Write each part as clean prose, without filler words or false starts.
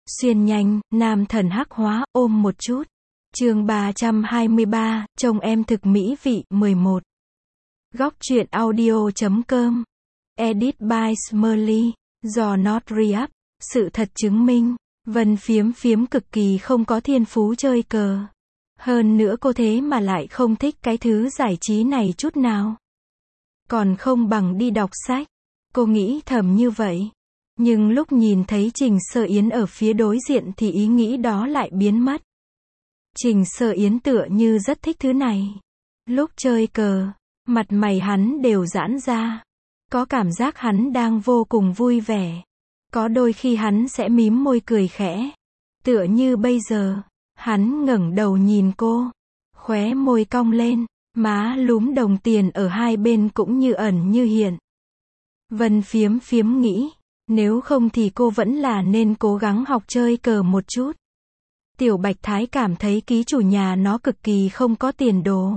Xuyên nhanh, nam thần hắc hóa, ôm một chút. Chương 323, chồng em thực mỹ vị, 11. Góc truyện audio.com. Edit by Smurly. Do Not Re-up. Sự thật chứng minh, Vân Phiếm Phiếm cực kỳ không có thiên phú chơi cờ. Hơn nữa cô thế mà lại không thích cái thứ giải trí này chút nào. Còn không bằng đi đọc sách. Cô nghĩ thầm như vậy. Nhưng lúc nhìn thấy Trình Sơ Yến ở phía đối diện thì ý nghĩ đó lại biến mất. Trình Sơ Yến tựa như rất thích thứ này. Lúc chơi cờ, mặt mày hắn đều giãn ra. Có cảm giác hắn đang vô cùng vui vẻ. Có đôi khi hắn sẽ mím môi cười khẽ. Tựa như bây giờ, hắn ngẩng đầu nhìn cô. Khóe môi cong lên, má lúm đồng tiền ở hai bên cũng như ẩn như hiện. Vân Phiếm Phiếm nghĩ, nếu không thì cô vẫn là nên cố gắng học chơi cờ một chút. Tiểu Bạch Thái cảm thấy ký chủ nhà nó cực kỳ không có tiền đồ.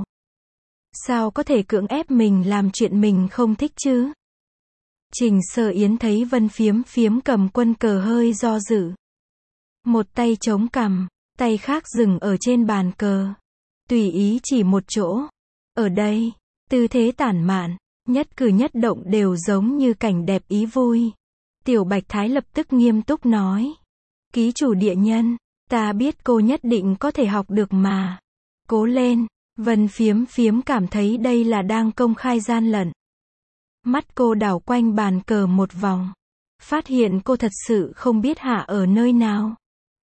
Sao có thể cưỡng ép mình làm chuyện mình không thích chứ? Trình Sơ Yến thấy Vân Phiếm Phiếm cầm quân cờ hơi do dự. Một tay chống cằm, tay khác dừng ở trên bàn cờ. Tùy ý chỉ một chỗ. Ở đây, tư thế tản mạn, nhất cử nhất động đều giống như cảnh đẹp ý vui. Tiểu Bạch Thái lập tức nghiêm túc nói. Ký chủ địa nhân, ta biết cô nhất định có thể học được mà. Cố lên. Vân Phiếm Phiếm cảm thấy đây là đang công khai gian lận. Mắt cô đảo quanh bàn cờ một vòng. Phát hiện cô thật sự không biết hạ ở nơi nào.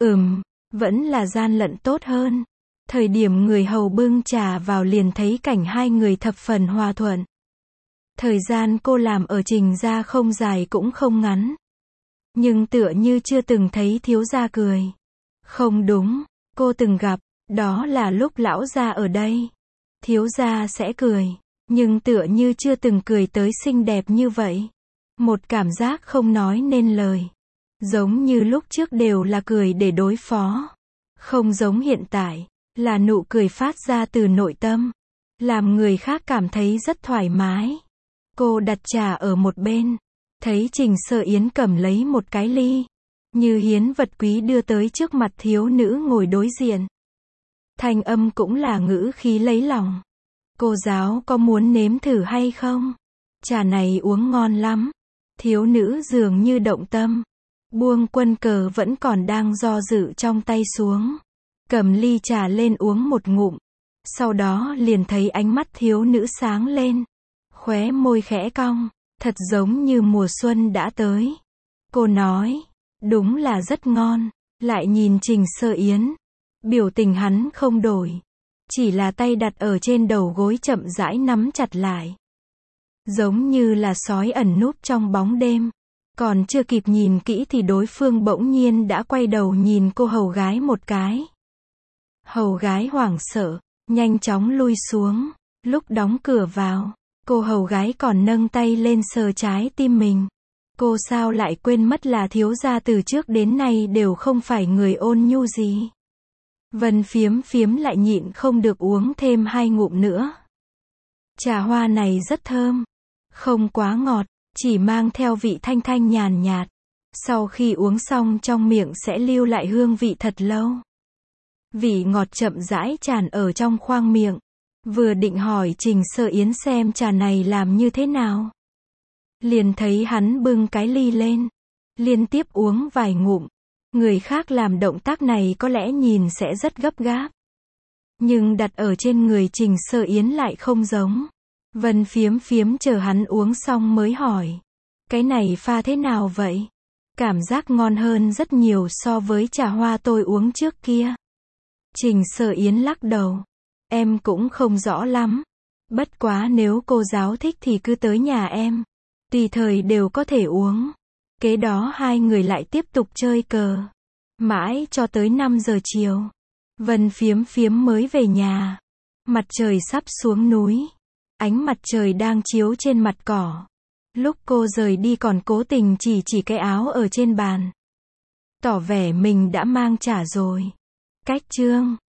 Vẫn là gian lận tốt hơn. Thời điểm người hầu bưng trà vào liền thấy cảnh hai người thập phần hòa thuận. Thời gian cô làm ở Trình gia không dài cũng không ngắn. Nhưng tựa như chưa từng thấy thiếu gia cười. Không đúng, cô từng gặp, đó là lúc lão gia ở đây. Thiếu gia sẽ cười, nhưng tựa như chưa từng cười tới xinh đẹp như vậy. Một cảm giác không nói nên lời. Giống như lúc trước đều là cười để đối phó. Không giống hiện tại, là nụ cười phát ra từ nội tâm. Làm người khác cảm thấy rất thoải mái. Cô đặt trà ở một bên. Thấy Trình Sơ Yến cầm lấy một cái ly. Như hiến vật quý đưa tới trước mặt thiếu nữ ngồi đối diện. Thanh âm cũng là ngữ khí lấy lòng. Cô giáo có muốn nếm thử hay không? Trà này uống ngon lắm. Thiếu nữ dường như động tâm. Buông quân cờ vẫn còn đang do dự trong tay xuống. Cầm ly trà lên uống một ngụm. Sau đó liền thấy ánh mắt thiếu nữ sáng lên. Khóe môi khẽ cong. Thật giống như mùa xuân đã tới. Cô nói. Đúng là rất ngon. Lại nhìn Trình Sơ Yến. Biểu tình hắn không đổi. Chỉ là tay đặt ở trên đầu gối chậm rãi nắm chặt lại. Giống như là sói ẩn núp trong bóng đêm. Còn chưa kịp nhìn kỹ thì đối phương bỗng nhiên đã quay đầu nhìn cô hầu gái một cái. Hầu gái hoảng sợ, nhanh chóng lui xuống. Lúc đóng cửa vào, cô hầu gái còn nâng tay lên sờ trái tim mình. Cô sao lại quên mất là thiếu gia từ trước đến nay đều không phải người ôn nhu gì. Vân Phiếm Phiếm lại nhịn không được uống thêm 2 ngụm nữa. Trà hoa này rất thơm. Không quá ngọt, chỉ mang theo vị thanh thanh nhàn nhạt. Sau khi uống xong trong miệng sẽ lưu lại hương vị thật lâu. Vị ngọt chậm rãi tràn ở trong khoang miệng. Vừa định hỏi Trình Sơ Yến xem trà này làm như thế nào. Liền thấy hắn bưng cái ly lên. Liên tiếp uống vài ngụm. Người khác làm động tác này có lẽ nhìn sẽ rất gấp gáp. Nhưng đặt ở trên người Trình Sơ Yến lại không giống. Vân Phiếm Phiếm chờ hắn uống xong mới hỏi. Cái này pha thế nào vậy? Cảm giác ngon hơn rất nhiều so với trà hoa tôi uống trước kia. Trình Sơ Yến lắc đầu. Em cũng không rõ lắm. Bất quá nếu cô giáo thích thì cứ tới nhà em. Tùy thời đều có thể uống. Kế đó hai người lại tiếp tục chơi cờ. Mãi cho tới 5 giờ chiều. Vân Phiếm Phiếm mới về nhà. Mặt trời sắp xuống núi. Ánh mặt trời đang chiếu trên mặt cỏ. Lúc cô rời đi còn cố tình chỉ cái áo ở trên bàn. Tỏ vẻ mình đã mang trả rồi. Cách chương